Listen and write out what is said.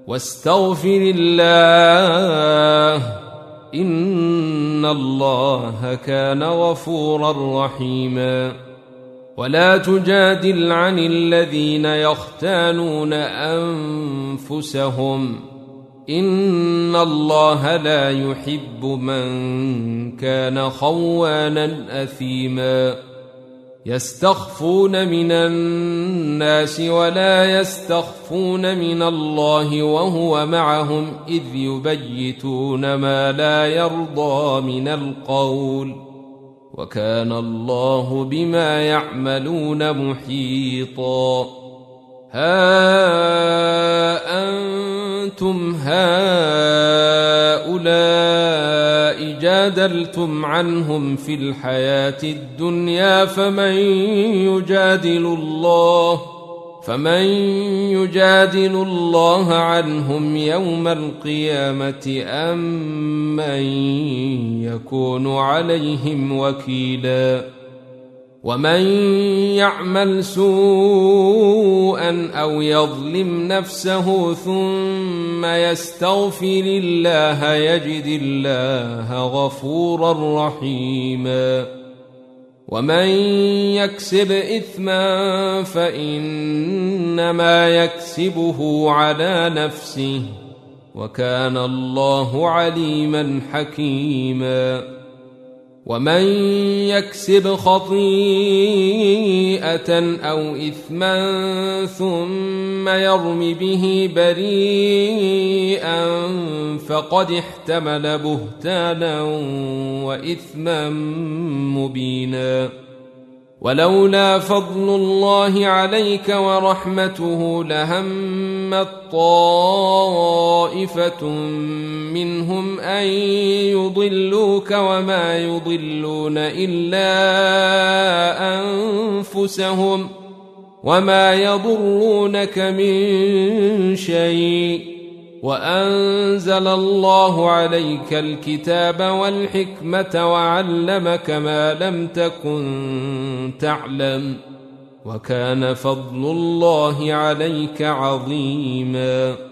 واستغفر الله إن الله كان غفورا رحيما. ولا تجادل عن الذين يختانون أنفسهم إن الله لا يحب من كان خوانا أثيما. يستخفون من الناس ولا يستخفون من الله وهو معهم إذ يبيتون ما لا يرضى من القول وكان الله بما يعملون محيطا. ها أنتم هؤلاء جادلتم عنهم في الحياة الدنيا فمن يجادل الله عنهم يوم القيامة أم من يكون عليهم وكيلا. ومن يعمل سوءا أو يظلم نفسه ثم يستغفر الله يجد الله غفورا رحيما. ومن يكسب إثما فإنما يكسبه على نفسه وكان الله عليما حكيما. ومن يكسب خطيئة أو إثما ثم يرم به بريئا فقد احتمل بهتانا وإثما مبينا. ولولا فضل الله عليك ورحمته لهمت طائفة منهم أن يضلوك وما يضلون إلا أنفسهم وما يضرونك من شيء وأنزل الله عليك الكتاب والحكمة وعلمك ما لم تكن تعلم وكان فضل الله عليك عظيما.